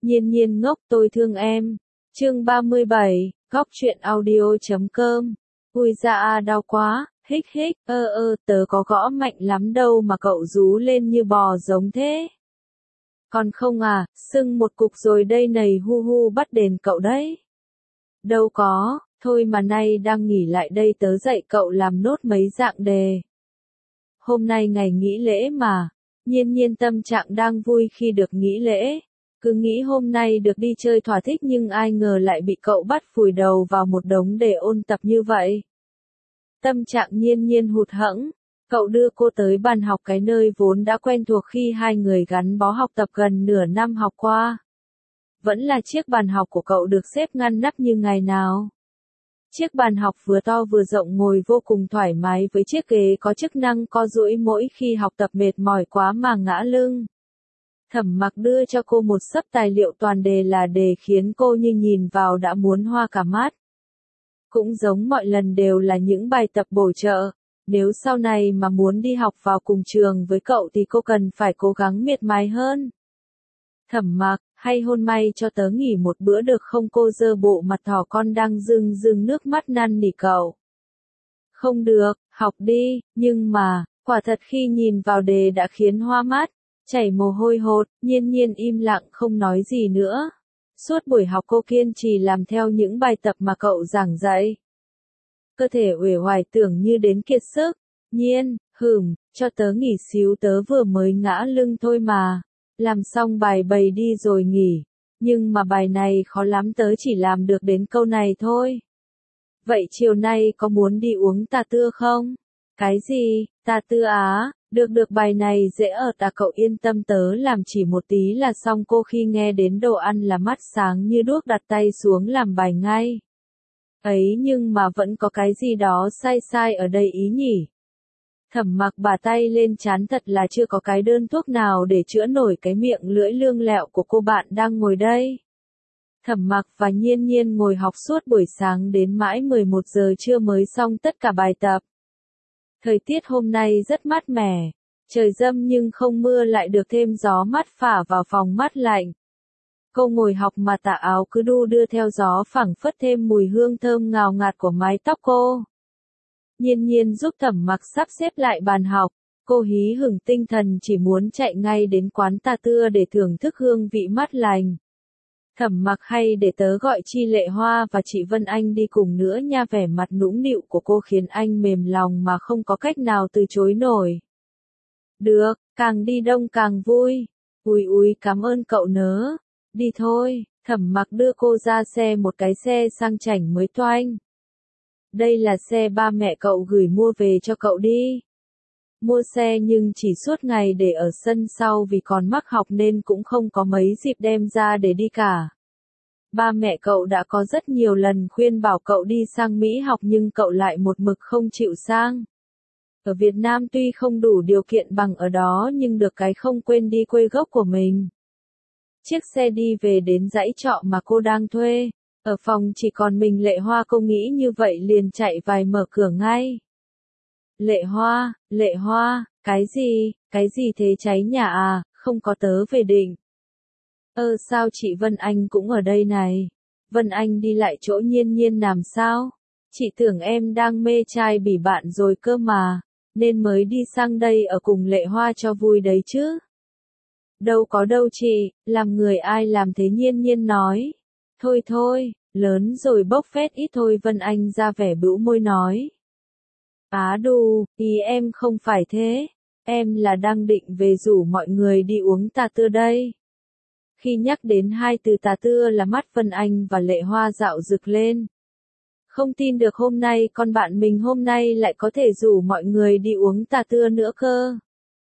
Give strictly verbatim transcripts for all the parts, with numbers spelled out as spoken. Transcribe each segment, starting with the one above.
Nhiên nhiên ngốc tôi thương em. Chương ba mươi bảy, góc truyện audio chấm com. Ui da à đau quá, hích hích, ơ ơ tớ có gõ mạnh lắm đâu mà cậu rú lên như bò giống thế. Còn không à, sưng một cục rồi đây này hu hu bắt đền cậu đấy. Đâu có, thôi mà nay đang nghỉ lại đây tớ dạy cậu làm nốt mấy dạng đề. Hôm nay ngày nghỉ lễ mà, nhiên nhiên tâm trạng đang vui khi được nghỉ lễ. Cứ nghĩ hôm nay được đi chơi thỏa thích nhưng ai ngờ lại bị cậu bắt vùi đầu vào một đống để ôn tập như vậy. Tâm trạng nhiên nhiên hụt hẫng, cậu đưa cô tới bàn học cái nơi vốn đã quen thuộc khi hai người gắn bó học tập gần nửa năm học qua. Vẫn là chiếc bàn học của cậu được xếp ngăn nắp như ngày nào. Chiếc bàn học vừa to vừa rộng ngồi vô cùng thoải mái với chiếc ghế có chức năng co duỗi mỗi khi học tập mệt mỏi quá mà ngã lưng. Thẩm Mặc đưa cho cô một xấp tài liệu toàn đề là đề khiến cô như nhìn vào đã muốn hoa cả mắt. Cũng giống mọi lần đều là những bài tập bổ trợ, nếu sau này mà muốn đi học vào cùng trường với cậu thì cô cần phải cố gắng miệt mài hơn. Thẩm Mặc, hay hôn may cho tớ nghỉ một bữa được không? Cô giơ bộ mặt thỏ con đang rưng rưng nước mắt năn nỉ cậu. Không được, học đi, nhưng mà, quả thật khi nhìn vào đề đã khiến hoa mắt. Chảy mồ hôi hột, nhiên nhiên im lặng không nói gì nữa. Suốt buổi học cô kiên trì làm theo những bài tập mà cậu giảng dạy. Cơ thể uể oải tưởng như đến kiệt sức. Nhiên, hửm, cho tớ nghỉ xíu tớ vừa mới ngã lưng thôi mà. Làm xong bài bày đi rồi nghỉ. Nhưng mà bài này khó lắm tớ chỉ làm được đến câu này thôi. Vậy chiều nay có muốn đi uống trà tưa không? Cái gì, trà tưa á? Được được bài này dễ ở ta cậu yên tâm tớ làm chỉ một tí là xong. Cô khi nghe đến đồ ăn là mắt sáng như đuốc đặt tay xuống làm bài ngay. Ấy nhưng mà vẫn có cái gì đó sai sai ở đây ý nhỉ. Thẩm Mặc bà tay lên trán thật là chưa có cái đơn thuốc nào để chữa nổi cái miệng lưỡi lương lẹo của cô bạn đang ngồi đây. Thẩm Mặc và Nhiên Nhiên ngồi học suốt buổi sáng đến mãi mười một giờ trưa mới xong tất cả bài tập. Thời tiết hôm nay rất mát mẻ, trời râm nhưng không mưa lại được thêm gió mát phả vào phòng mát lạnh. Cô ngồi học mà tà áo cứ đu đưa theo gió phảng phất thêm mùi hương thơm ngào ngạt của mái tóc cô. Nhiên Nhiên giúp Thẩm Mặc sắp xếp lại bàn học, cô hí hửng tinh thần chỉ muốn chạy ngay đến quán trà tưa để thưởng thức hương vị mát lành. Thẩm Mặc hay để tớ gọi Chi Lệ Hoa và chị Vân Anh đi cùng nữa nha. Vẻ mặt nũng nịu của cô khiến anh mềm lòng mà không có cách nào từ chối nổi. Được, càng đi đông càng vui. Ui ui cảm ơn cậu nớ. Đi thôi, Thẩm Mặc đưa cô ra xe một cái xe sang chảnh mới toanh. Đây là xe ba mẹ cậu gửi mua về cho cậu đi. Mua xe nhưng chỉ suốt ngày để ở sân sau vì còn mắc học nên cũng không có mấy dịp đem ra để đi cả. Ba mẹ cậu đã có rất nhiều lần khuyên bảo cậu đi sang Mỹ học nhưng cậu lại một mực không chịu sang. Ở Việt Nam tuy không đủ điều kiện bằng ở đó nhưng được cái không quên đi quê gốc của mình. Chiếc xe đi về đến dãy trọ mà cô đang thuê. Ở phòng chỉ còn mình Lệ Hoa, cô nghĩ như vậy liền chạy vài mở cửa ngay. Lệ Hoa, Lệ Hoa, cái gì, cái gì thế cháy nhà à, không có tớ về định. Ơ sao chị Vân Anh cũng ở đây này? Vân Anh đi lại chỗ Nhiên Nhiên làm sao? Chị tưởng em đang mê trai bỉ bạn rồi cơ mà, nên mới đi sang đây ở cùng Lệ Hoa cho vui đấy chứ. Đâu có đâu chị, làm người ai làm thế. Nhiên Nhiên nói. Thôi thôi, lớn rồi bốc phét ít thôi. Vân Anh ra vẻ bĩu môi nói. Á đù, ý em không phải thế, em là đang định về rủ mọi người đi uống trà tưa đây. Khi nhắc đến hai từ trà tưa là mắt Vân Anh và Lệ Hoa dạo rực lên. Không tin được hôm nay con bạn mình hôm nay lại có thể rủ mọi người đi uống trà tưa nữa cơ.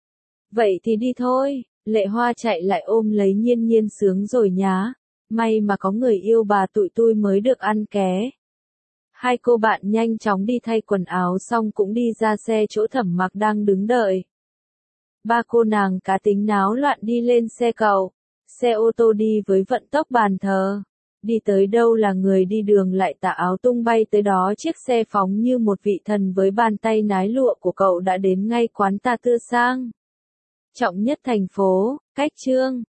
Vậy thì đi thôi, Lệ Hoa chạy lại ôm lấy Nhiên Nhiên sướng rồi nhá, may mà có người yêu bà tụi tôi mới được ăn ké. Hai cô bạn nhanh chóng đi thay quần áo xong cũng đi ra xe chỗ Thẩm Mặc đang đứng đợi. Ba cô nàng cá tính náo loạn đi lên xe cậu. Xe ô tô đi với vận tốc bàn thờ. Đi tới đâu là người đi đường lại tà áo tung bay tới đó. Chiếc xe phóng như một vị thần với bàn tay nái lụa của cậu đã đến ngay quán trà tưa sang trọng nhất thành phố, cách Trương.